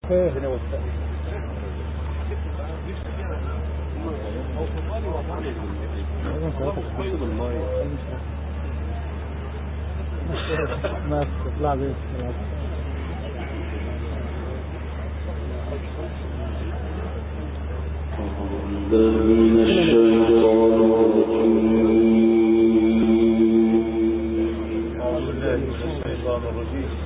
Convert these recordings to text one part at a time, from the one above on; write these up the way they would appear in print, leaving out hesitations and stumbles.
هنا والثاني ما تطلع بيه من الشيطان الرجيم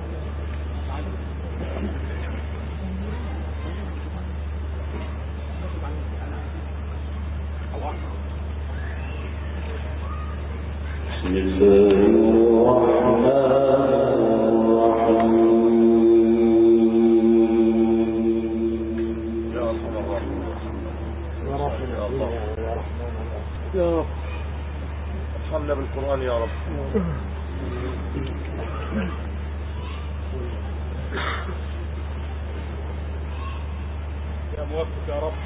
بسم الله يا رب ارحمنا بالقرآن يا رب. يا موفق يا رب.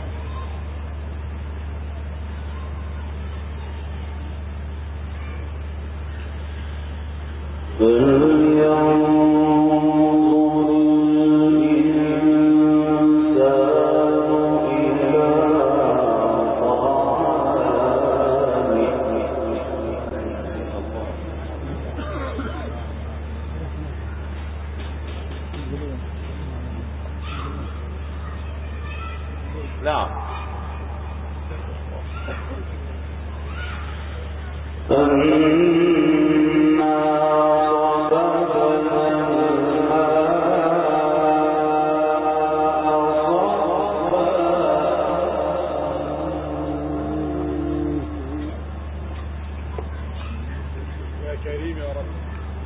نعم. يا كريم يا رب.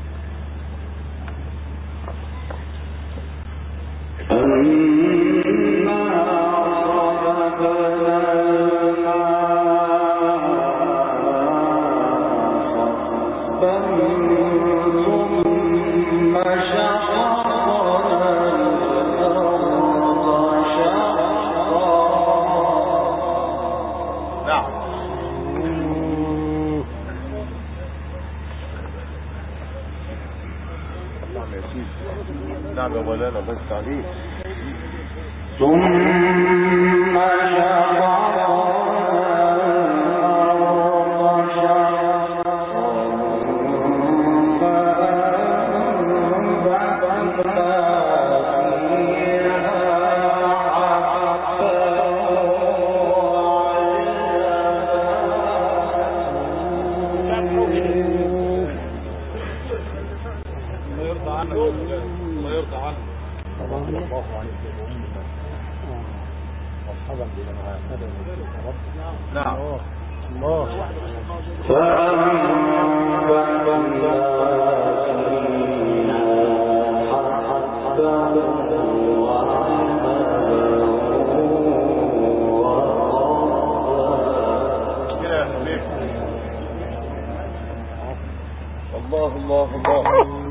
نعم يا مولانا الله يفتح عليك. ثم الله يرضى عنه. الله عليك مرحبا بنا مع هذا الرب. نعم. الله الله الله الله.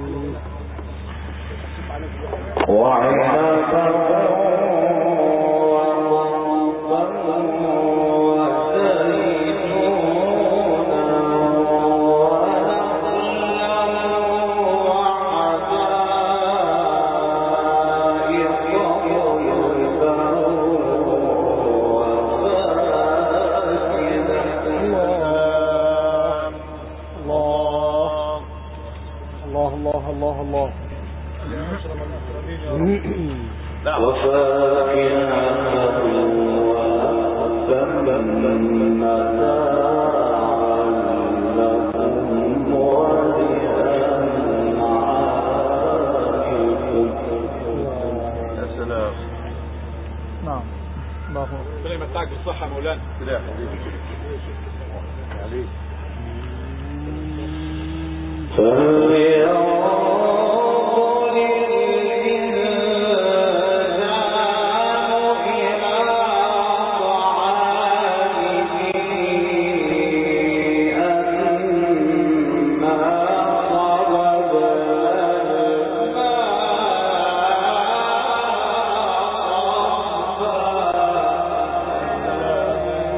ربنا يمتعك بالصحة يا مولانا. كده يا حبيبي. عليك.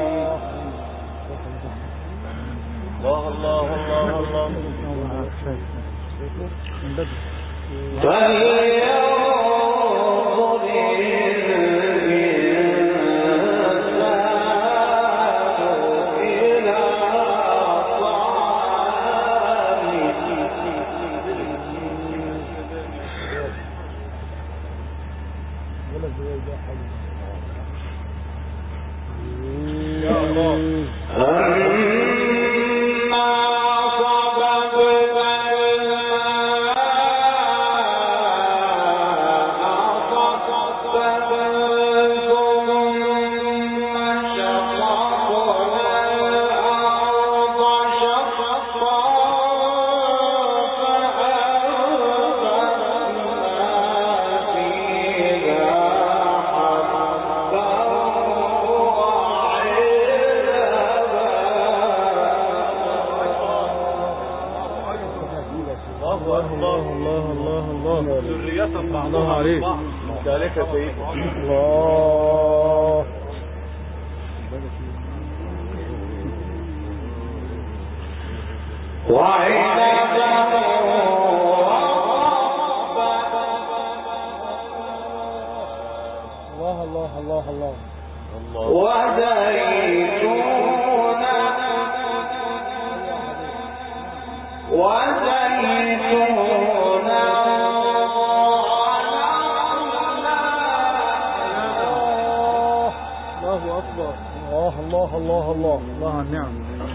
الله الله الله الله. ولا زي ده حاجة يا الله الله عليك ذلك يا سيدي الله الله الله الله الله الله الله الله على النعم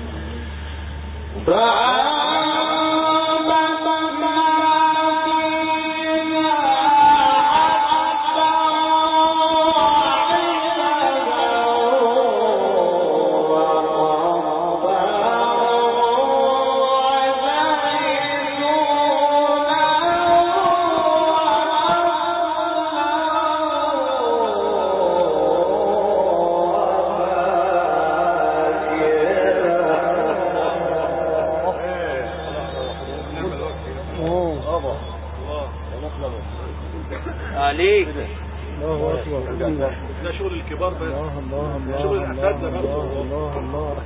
عليك الله أكبر ده شغل الكبار بس الله الله الله شغل الأساتذة برضه الله الله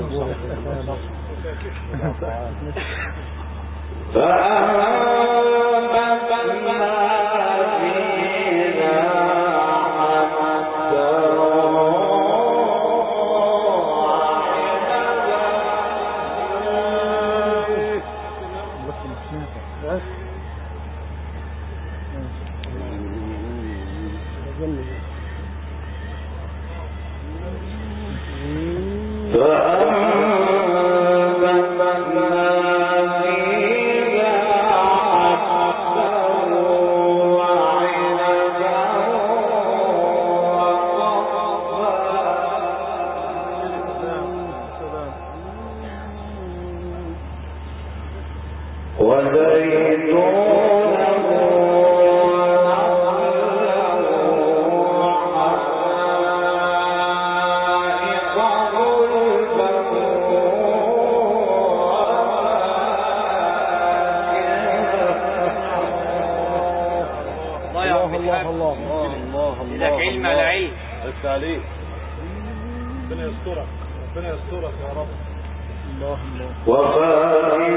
لك علم على علم بس عليك ربنا يسترك ربنا يسترك يا رب الله الله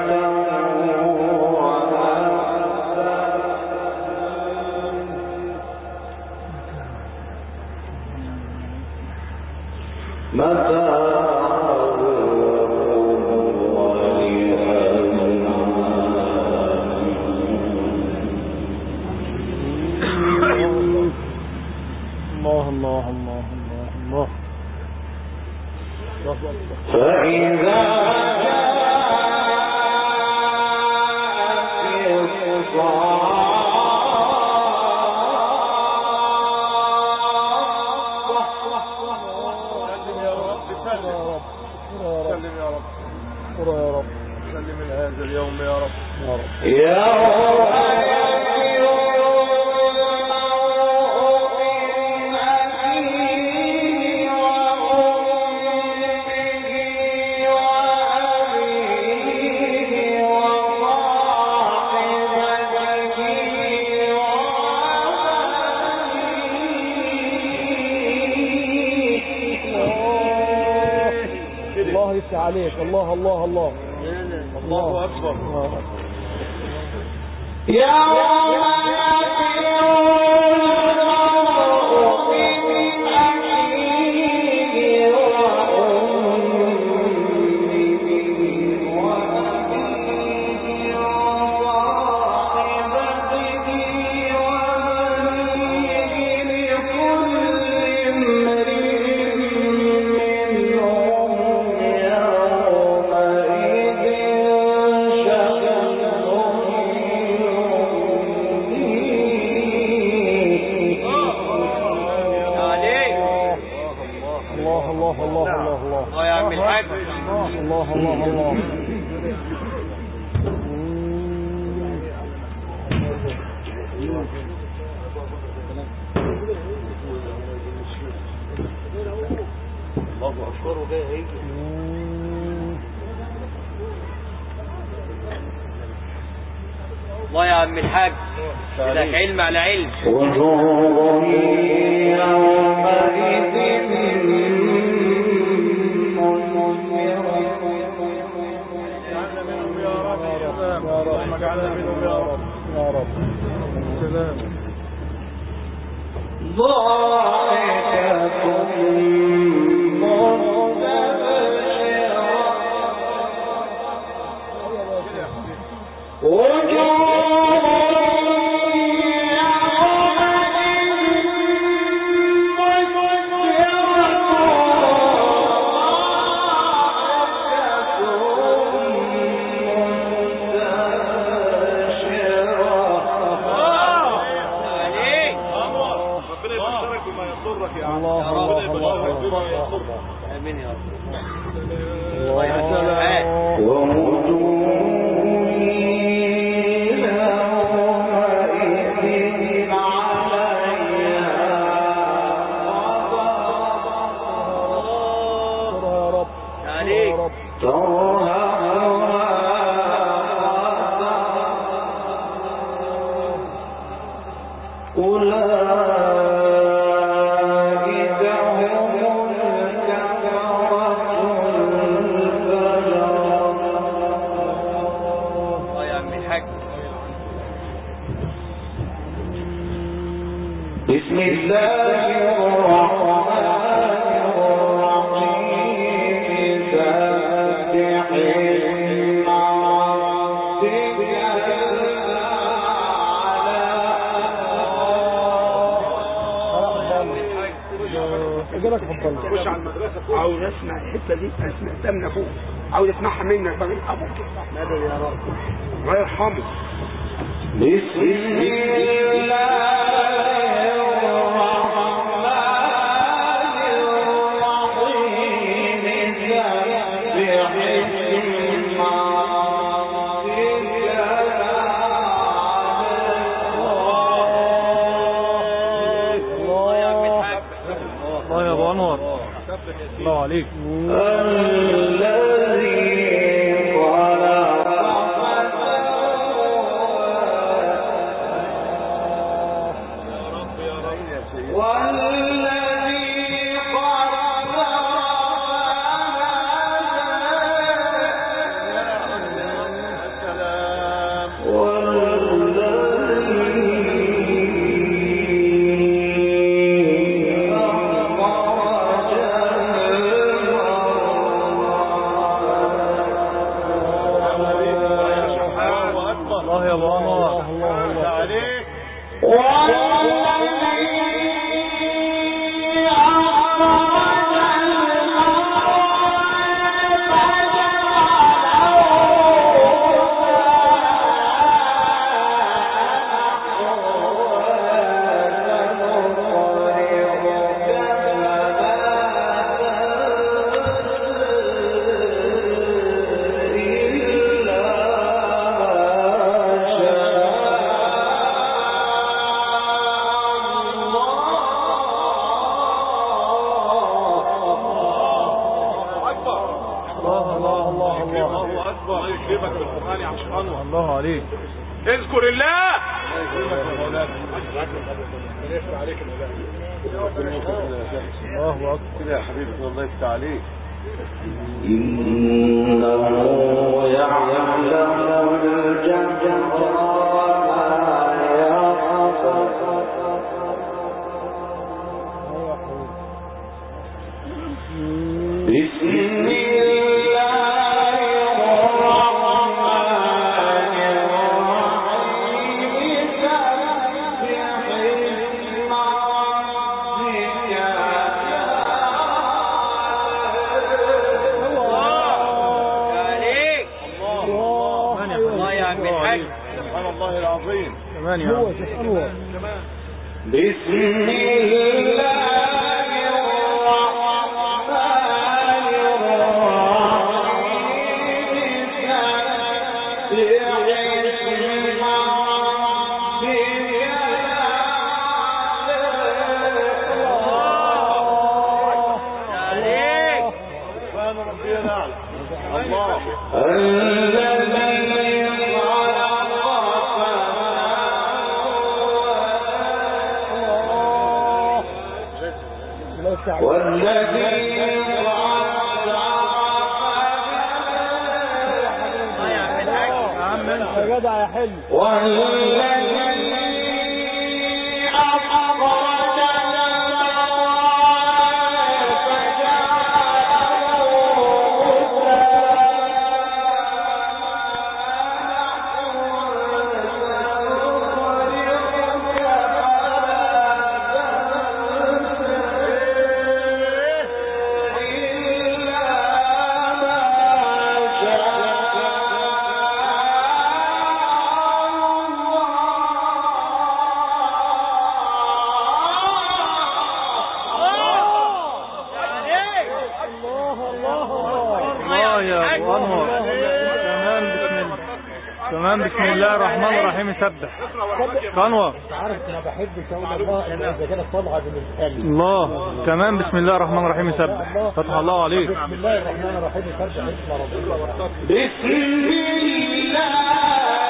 عليك الله الله الله الله أكبر يا الله الله الله. الله أكبر وجاي هيجي. الله يا عم الحاج لك علم على علم. وجوه يومئذ اللهم اجعلنا منهم يا رب يا رب. سلام. ضاحكة امين يا رب. بسم الله الرحمن الرحيم سبح اسم ربك اجلك اتفضل. خش على المدرسه فوق. عاوز اسمع الحته دي، اسمع تمنى فوق، عاوز اسمعها منك بقى. ابوك مدد يا رب الله يرحمه. بسم الله الله عليك. الله عليك. اذكر الله. الله أكبر كده يا حبيبي. الله يفتح عليك. إنه يعلم الجهر وما يخفى. بسم بسم الله الرحمن الرحيم يا جدع يا حلو. تمام. بسم الله الرحمن الرحيم. يسبح قنوة. عارف انا بحب شاول الله اذا كانت طالعه بالنسبه الله. تمام. بسم الله الرحمن الرحيم. يسبح. فتح الله عليك. بسم الله الرحمن الرحيم. يسبح اسم ربنا. بسم الله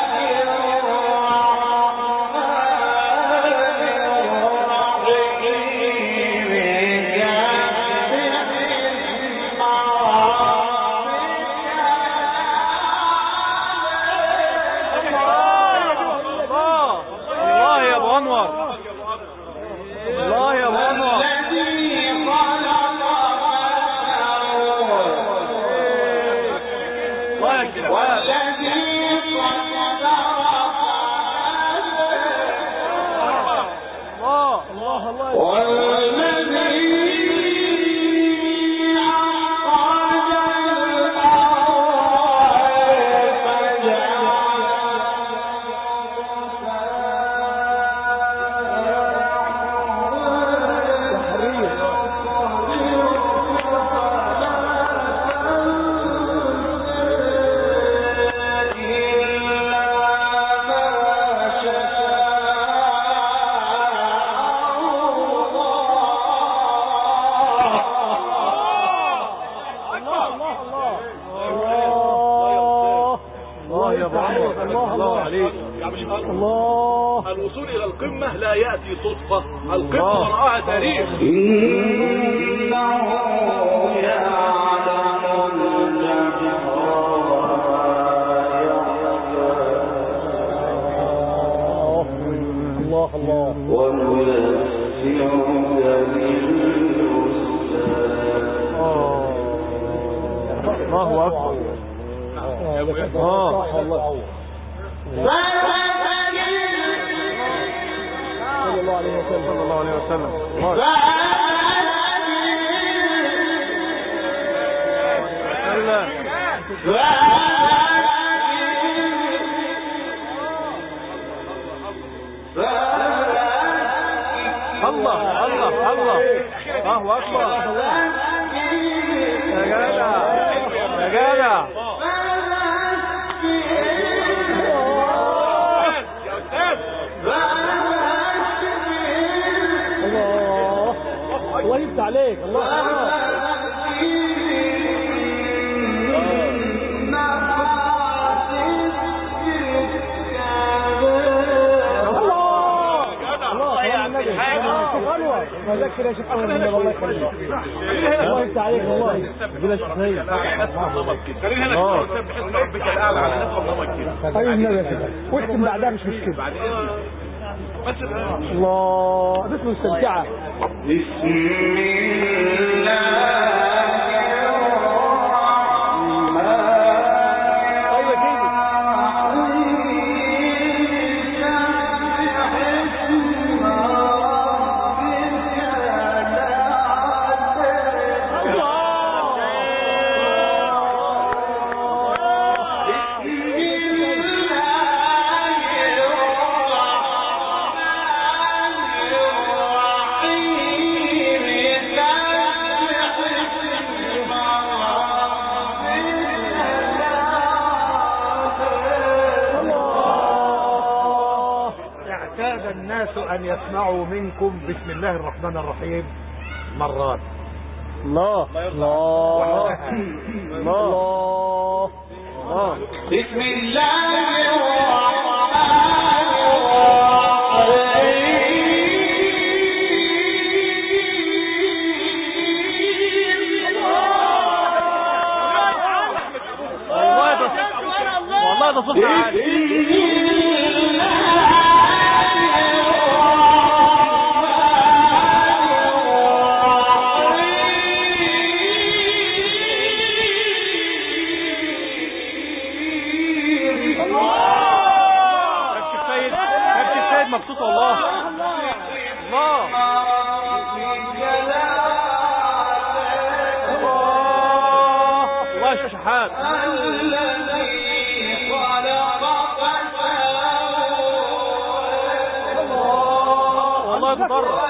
الوصول إلى القمة لا يأتي صدفة، القمة وراءها تاريخ. الله الله. الله أكبر. الله. صلى الله عليه وسلم. صلى الله عليه وسلم. الله الله الله. الله أكبر. يا جدع يا جدع. الله يفتح عليك. الله مذكر يا شيخ اول الله يخليك. الله يفتح عليك. الله بلا شيء. خلينا هنا نسبح اسم ربك الاعلى على نفس طيب النبي واختم بعدها مش مشكله. الله بس مستمتعه. بسم الله أن يسمعوا منكم بسم الله الرحمن الرحيم مرات. الله الله الله. بسم الله الرحمن الرحيم. الله يا شحات والله تضرع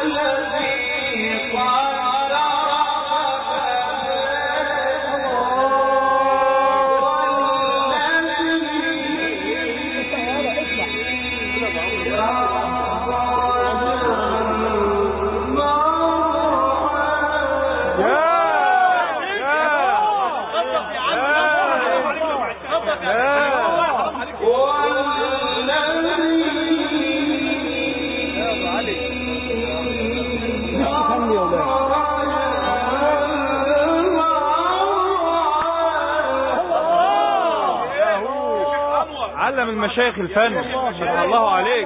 علم المشايخ الفن فتح الله عليك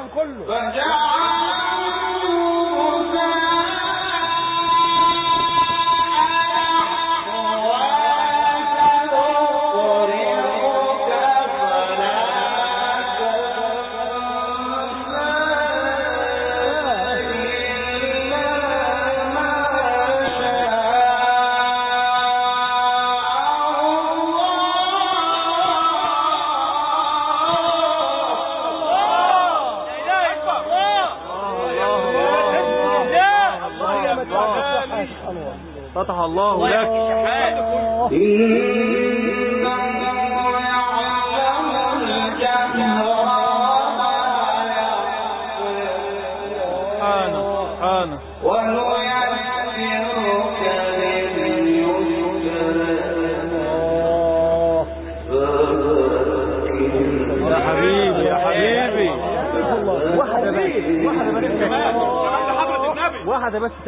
فتح الله لك سبحانه يا حبيبي يا حبيبي واحدة بس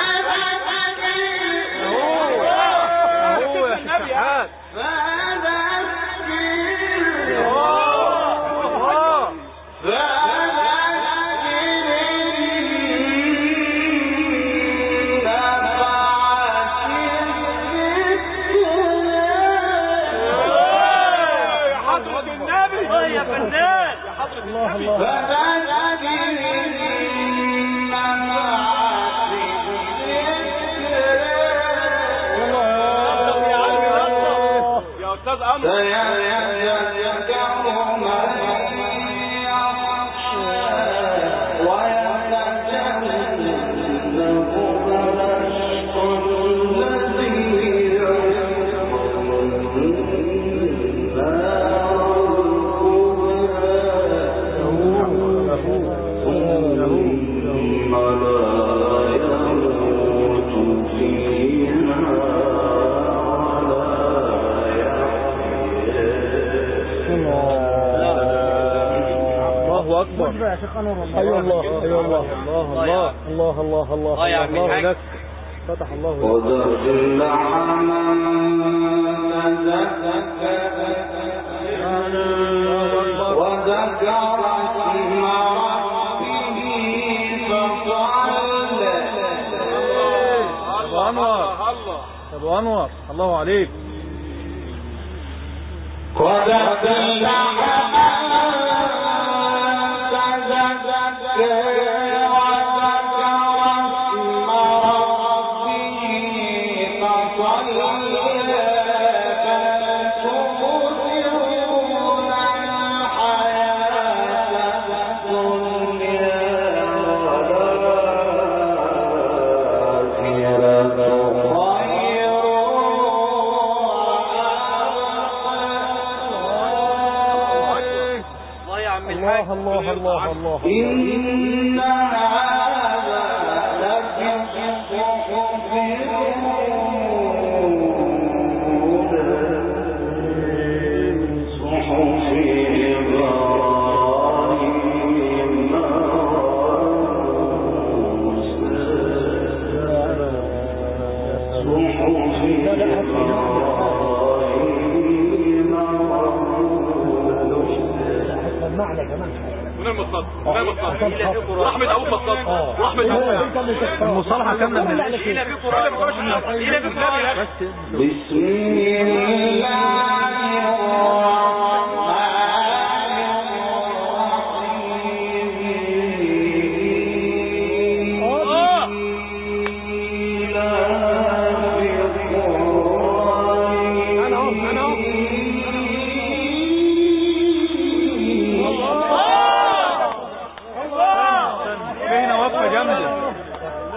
يا شيخ انور والله. اي الله اي الله الله الله الله الله الله لك فتح الله وذكر اسم ربه فصلى. ابو انور ابو انور الله عليك. الله الله الله إن هذا لفي الصحف صحف إبراهيم المعنى كمان من المصطلح رحمة أبو مصطلح رحمة أبو المصطلحة كاملة من بسم الله الرحمن الرحيم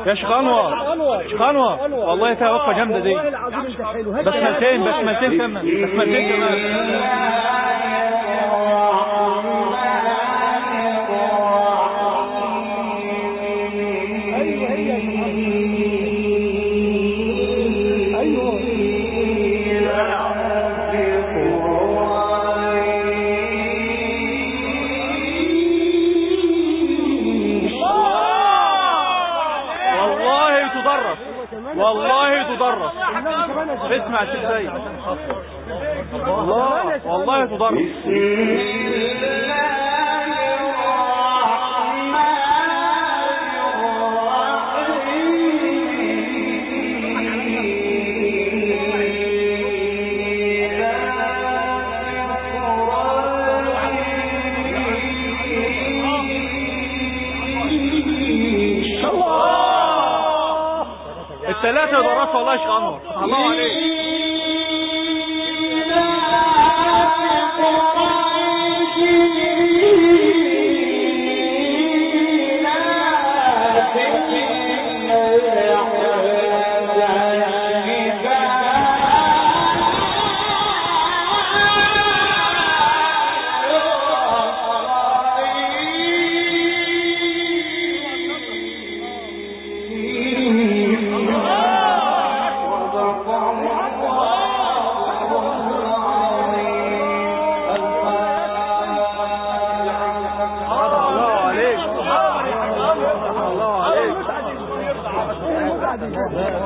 يا شيخ انور شيخ انور والله فيها وقفه جامده دي. والله العظيم انت حلو. بسمتين كمان بسمتين كمان. والله تدرس. اسمع الشيخ سيد والله تدرس. الثلاثة يدرسوا والله يا شيخ انور. الله عليك. الله عليك.